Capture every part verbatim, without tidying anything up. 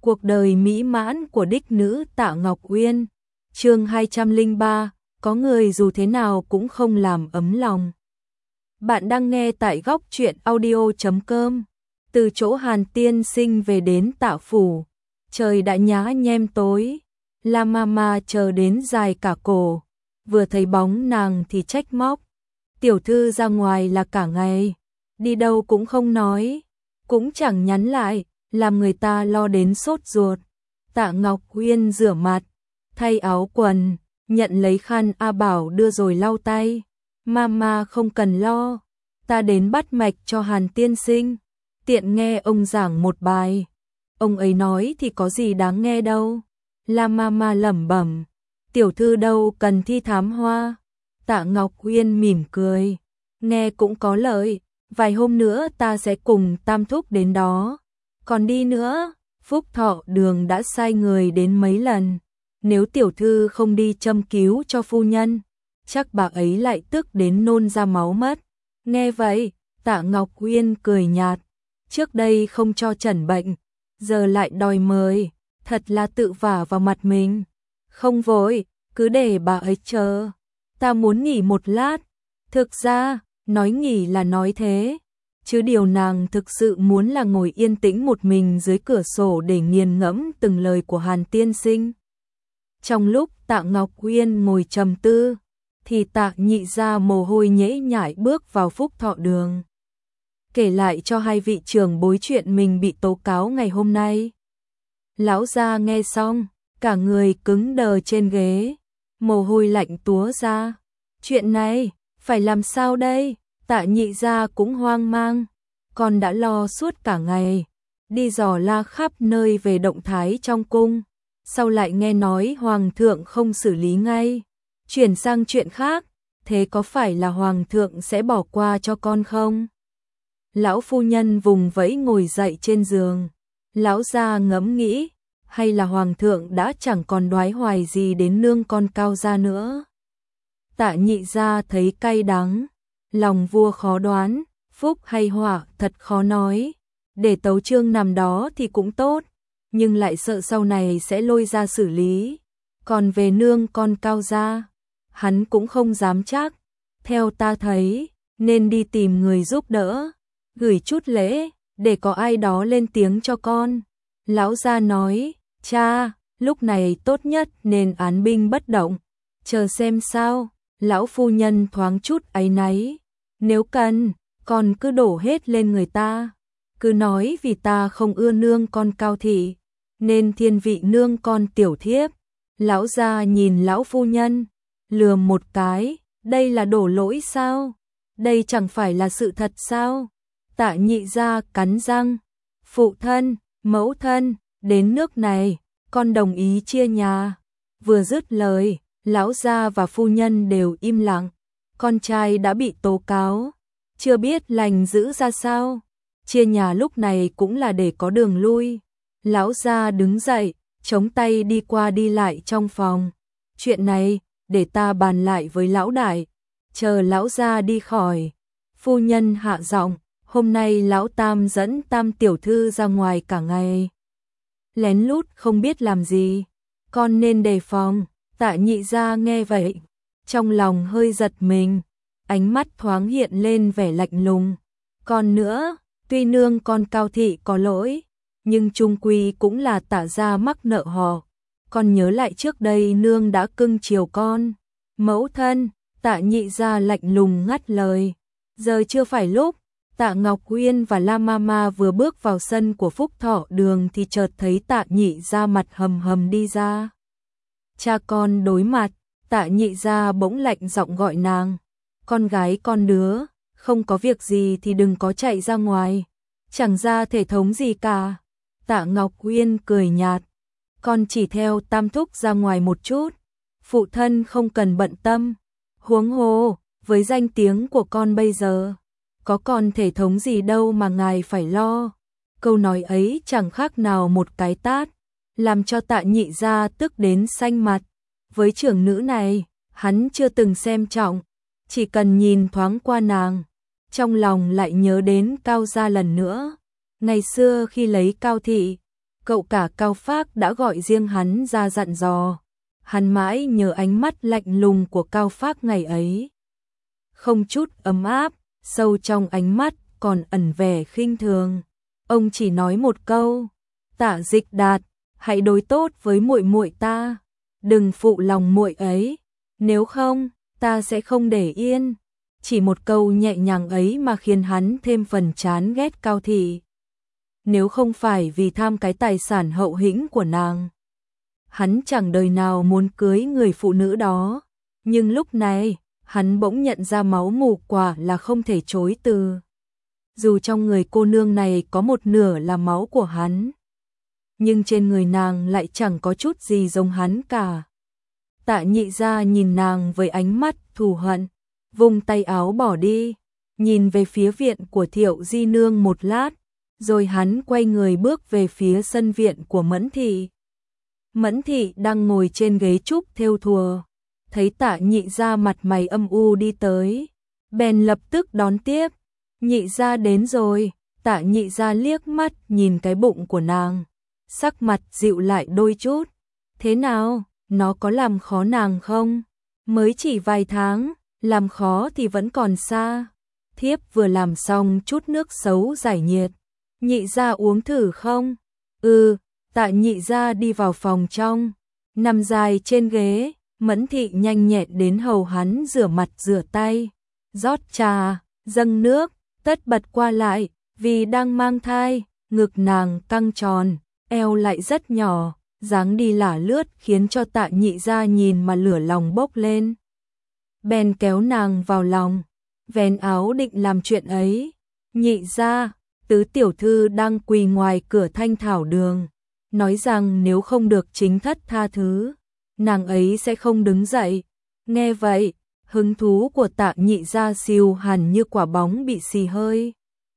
Cuộc đời mỹ mãn của đích nữ Tạ Ngọc Uyên. Chương hai trăm lẻ ba, có người dù thế nào cũng không làm ấm lòng. Bạn đang nghe tại góc truyện audio chấm com. Từ chỗ Hàn Tiên Sinh về đến Tạ phủ, trời đã nhá nhem tối. La Mama chờ đến dài cả cổ, vừa thấy bóng nàng thì trách móc. Tiểu thư ra ngoài là cả ngày, đi đâu cũng không nói, cũng chẳng nhắn lại, làm người ta lo đến sốt ruột. Tạ Ngọc Uyên rửa mặt, thay áo quần, nhận lấy khăn A Bảo đưa rồi lau tay. Mama không cần lo, ta đến bắt mạch cho Hàn Tiên Sinh, tiện nghe ông giảng một bài. Ông ấy nói thì có gì đáng nghe đâu. La Mama lẩm bẩm, tiểu thư đâu cần thi thám hoa. Tạ Ngọc Uyên mỉm cười, nghe cũng có lợi, vài hôm nữa ta sẽ cùng Tam Thúc đến đó. Còn đi nữa, Phúc Thọ Đường đã sai người đến mấy lần, nếu tiểu thư không đi châm cứu cho phu nhân, chắc bà ấy lại tức đến nôn ra máu mất. Nghe vậy, Tạ Ngọc Uyên cười nhạt, trước đây không cho chẩn bệnh, giờ lại đòi mời, thật là tự vả vào mặt mình. Không vội, cứ để bà ấy chờ, ta muốn nghỉ một lát. Thực ra, nói nghỉ là nói thế, chứ điều nàng thực sự muốn là ngồi yên tĩnh một mình dưới cửa sổ để nghiền ngẫm từng lời của Hàn Tiên Sinh. Trong lúc Tạ Ngọc Uyên ngồi trầm tư, thì Tạ Nhị gia mồ hôi nhễ nhại bước vào Phúc Thọ Đường, kể lại cho hai vị trưởng bối chuyện mình bị tố cáo ngày hôm nay. Lão gia nghe xong, cả người cứng đờ trên ghế, mồ hôi lạnh túa ra. Chuyện này, phải làm sao đây? Tạ Nhị gia cũng hoang mang, con đã lo suốt cả ngày, đi dò la khắp nơi về động thái trong cung, sau lại nghe nói Hoàng thượng không xử lý ngay, chuyển sang chuyện khác, thế có phải là Hoàng thượng sẽ bỏ qua cho con không? Lão phu nhân vùng vẫy ngồi dậy trên giường, lão gia ngẫm nghĩ, hay là Hoàng thượng đã chẳng còn đoái hoài gì đến nương con Cao gia nữa. Tạ Nhị gia thấy cay đắng, lòng vua khó đoán, phúc hay họa thật khó nói, để tấu chương nằm đó thì cũng tốt, nhưng lại sợ sau này sẽ lôi ra xử lý. Còn về nương con Cao gia, hắn cũng không dám chắc, theo ta thấy, nên đi tìm người giúp đỡ, gửi chút lễ, để có ai đó lên tiếng cho con. Lão gia nói, cha, lúc này tốt nhất nên án binh bất động, chờ xem sao. Lão phu nhân thoáng chút áy náy, nếu cần, con cứ đổ hết lên người ta, cứ nói vì ta không ưa nương con Cao thị, nên thiên vị nương con tiểu thiếp. Lão gia nhìn lão phu nhân, lừa một cái, đây là đổ lỗi sao? Đây chẳng phải là sự thật sao? Tạ Nhị gia cắn răng, phụ thân, mẫu thân, đến nước này, con đồng ý chia nhà. Vừa dứt lời, lão gia và phu nhân đều im lặng, con trai đã bị tố cáo, chưa biết lành giữ ra sao, chia nhà lúc này cũng là để có đường lui. Lão gia đứng dậy, chống tay đi qua đi lại trong phòng, chuyện này, để ta bàn lại với lão đại. Chờ lão gia đi khỏi, phu nhân hạ giọng, hôm nay lão Tam dẫn Tam tiểu thư ra ngoài cả ngày, lén lút không biết làm gì, con nên đề phòng. Tạ Nhị gia nghe vậy, trong lòng hơi giật mình, ánh mắt thoáng hiện lên vẻ lạnh lùng. Còn nữa, tuy nương con Cao thị có lỗi, nhưng chung quy cũng là Tạ gia mắc nợ họ. Con nhớ lại trước đây nương đã cưng chiều con. Mẫu thân, Tạ Nhị gia lạnh lùng ngắt lời. Giờ chưa phải lúc. Tạ Ngọc Uyên và La Mama vừa bước vào sân của Phúc Thọ Đường thì chợt thấy Tạ Nhị gia mặt hầm hầm đi ra. Cha con đối mặt, Tạ Nhị gia bỗng lạnh giọng gọi nàng, con gái con đứa, không có việc gì thì đừng có chạy ra ngoài, chẳng ra thể thống gì cả. Tạ Ngọc Uyên cười nhạt, con chỉ theo Tam thúc ra ngoài một chút, phụ thân không cần bận tâm, huống hồ, với danh tiếng của con bây giờ, có còn thể thống gì đâu mà ngài phải lo. Câu nói ấy chẳng khác nào một cái tát, làm cho Tạ Nhị gia tức đến xanh mặt. Với trưởng nữ này, hắn chưa từng xem trọng, chỉ cần nhìn thoáng qua nàng, trong lòng lại nhớ đến Cao gia lần nữa. Ngày xưa khi lấy Cao thị, cậu cả Cao Phác đã gọi riêng hắn ra dặn dò. Hắn mãi nhớ ánh mắt lạnh lùng của Cao Phác ngày ấy. Không chút ấm áp, sâu trong ánh mắt còn ẩn vẻ khinh thường. Ông chỉ nói một câu, Tạ Dịch Đạt, hãy đối tốt với muội muội ta, đừng phụ lòng muội ấy, nếu không, ta sẽ không để yên. Chỉ một câu nhẹ nhàng ấy mà khiến hắn thêm phần chán ghét Cao Thị. Nếu không phải vì tham cái tài sản hậu hĩnh của nàng, hắn chẳng đời nào muốn cưới người phụ nữ đó. Nhưng lúc này, hắn bỗng nhận ra máu mủ quả là không thể chối từ. Dù trong người cô nương này có một nửa là máu của hắn, nhưng trên người nàng lại chẳng có chút gì giống hắn cả. Tạ Nhị Gia nhìn nàng với ánh mắt thù hận, vung tay áo bỏ đi, nhìn về phía viện của Thiệu Di Nương một lát, rồi hắn quay người bước về phía sân viện của Mẫn Thị. Mẫn Thị đang ngồi trên ghế trúc thêu thùa, thấy Tạ Nhị Gia mặt mày âm u đi tới, bèn lập tức đón tiếp. Nhị Gia đến rồi. Tạ Nhị Gia liếc mắt nhìn cái bụng của nàng, sắc mặt dịu lại đôi chút. Thế nào, nó có làm khó nàng không? Mới chỉ vài tháng, làm khó thì vẫn còn xa. Thiếp vừa làm xong chút nước xấu giải nhiệt. Nhị Gia uống thử không? Ừ. Tạ Nhị Gia đi vào phòng trong, nằm dài trên ghế. Mẫn Thị nhanh nhẹn đến hầu hắn rửa mặt rửa tay, rót trà, dâng nước, tất bật qua lại. Vì đang mang thai, ngực nàng căng tròn, eo lại rất nhỏ, dáng đi lả lướt khiến cho Tạ Nhị Gia nhìn mà lửa lòng bốc lên. Bèn kéo nàng vào lòng, vén áo định làm chuyện ấy. Nhị Gia, tứ tiểu thư đang quỳ ngoài cửa Thanh Thảo Đường, nói rằng nếu không được chính thất tha thứ, nàng ấy sẽ không đứng dậy. Nghe vậy, hứng thú của Tạ Nhị Gia siêu hẳn như quả bóng bị xì hơi.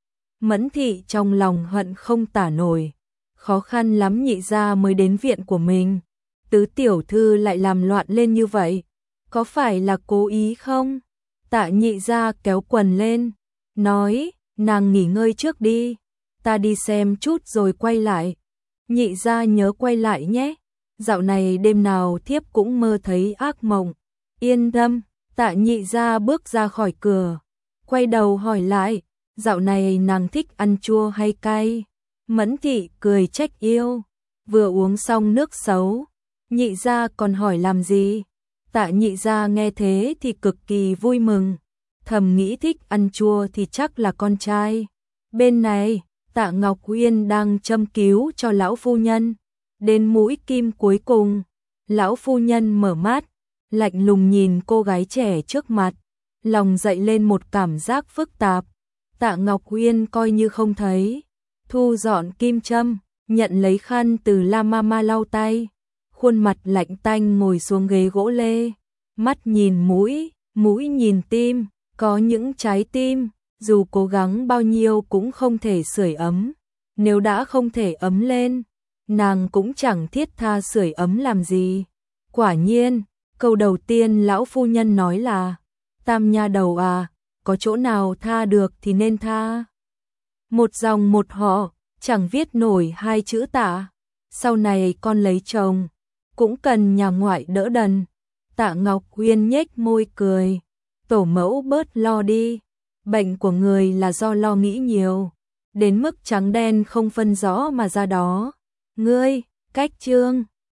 Mẫn Thị trong lòng hận không tả nổi, khó khăn lắm Nhị Gia mới đến viện của mình, tứ tiểu thư lại làm loạn lên như vậy, có phải là cố ý không? Tạ Nhị Gia kéo quần lên, nói, nàng nghỉ ngơi trước đi, ta đi xem chút rồi quay lại. Nhị Gia nhớ quay lại nhé, dạo này đêm nào thiếp cũng mơ thấy ác mộng. Yên tâm. Tạ Nhị Gia bước ra khỏi cửa, quay đầu hỏi lại, dạo này nàng thích ăn chua hay cay? Mẫn Thị cười trách yêu, vừa uống xong nước xấu, Nhị Gia còn hỏi làm gì? Tạ Nhị Gia nghe thế thì cực kỳ vui mừng, thầm nghĩ thích ăn chua thì chắc là con trai. Bên này, Tạ Ngọc Uyên đang châm cứu cho lão phu nhân, đến mũi kim cuối cùng, lão phu nhân mở mắt, lạnh lùng nhìn cô gái trẻ trước mặt, lòng dậy lên một cảm giác phức tạp. Tạ Ngọc Uyên coi như không thấy, thu dọn kim châm, nhận lấy khăn từ La Mama lau tay, khuôn mặt lạnh tanh ngồi xuống ghế gỗ lê, mắt nhìn mũi, mũi nhìn tim, có những trái tim, dù cố gắng bao nhiêu cũng không thể sưởi ấm. Nếu đã không thể ấm lên, nàng cũng chẳng thiết tha sưởi ấm làm gì. Quả nhiên, câu đầu tiên lão phu nhân nói là, Tam nha đầu à, có chỗ nào tha được thì nên tha. Một dòng một họ, chẳng viết nổi hai chữ Tạ. Sau này con lấy chồng, cũng cần nhà ngoại đỡ đần. Tạ Ngọc Uyên nhếch môi cười, tổ mẫu bớt lo đi, bệnh của người là do lo nghĩ nhiều, đến mức trắng đen không phân rõ mà ra đó. Ngươi, cách trương.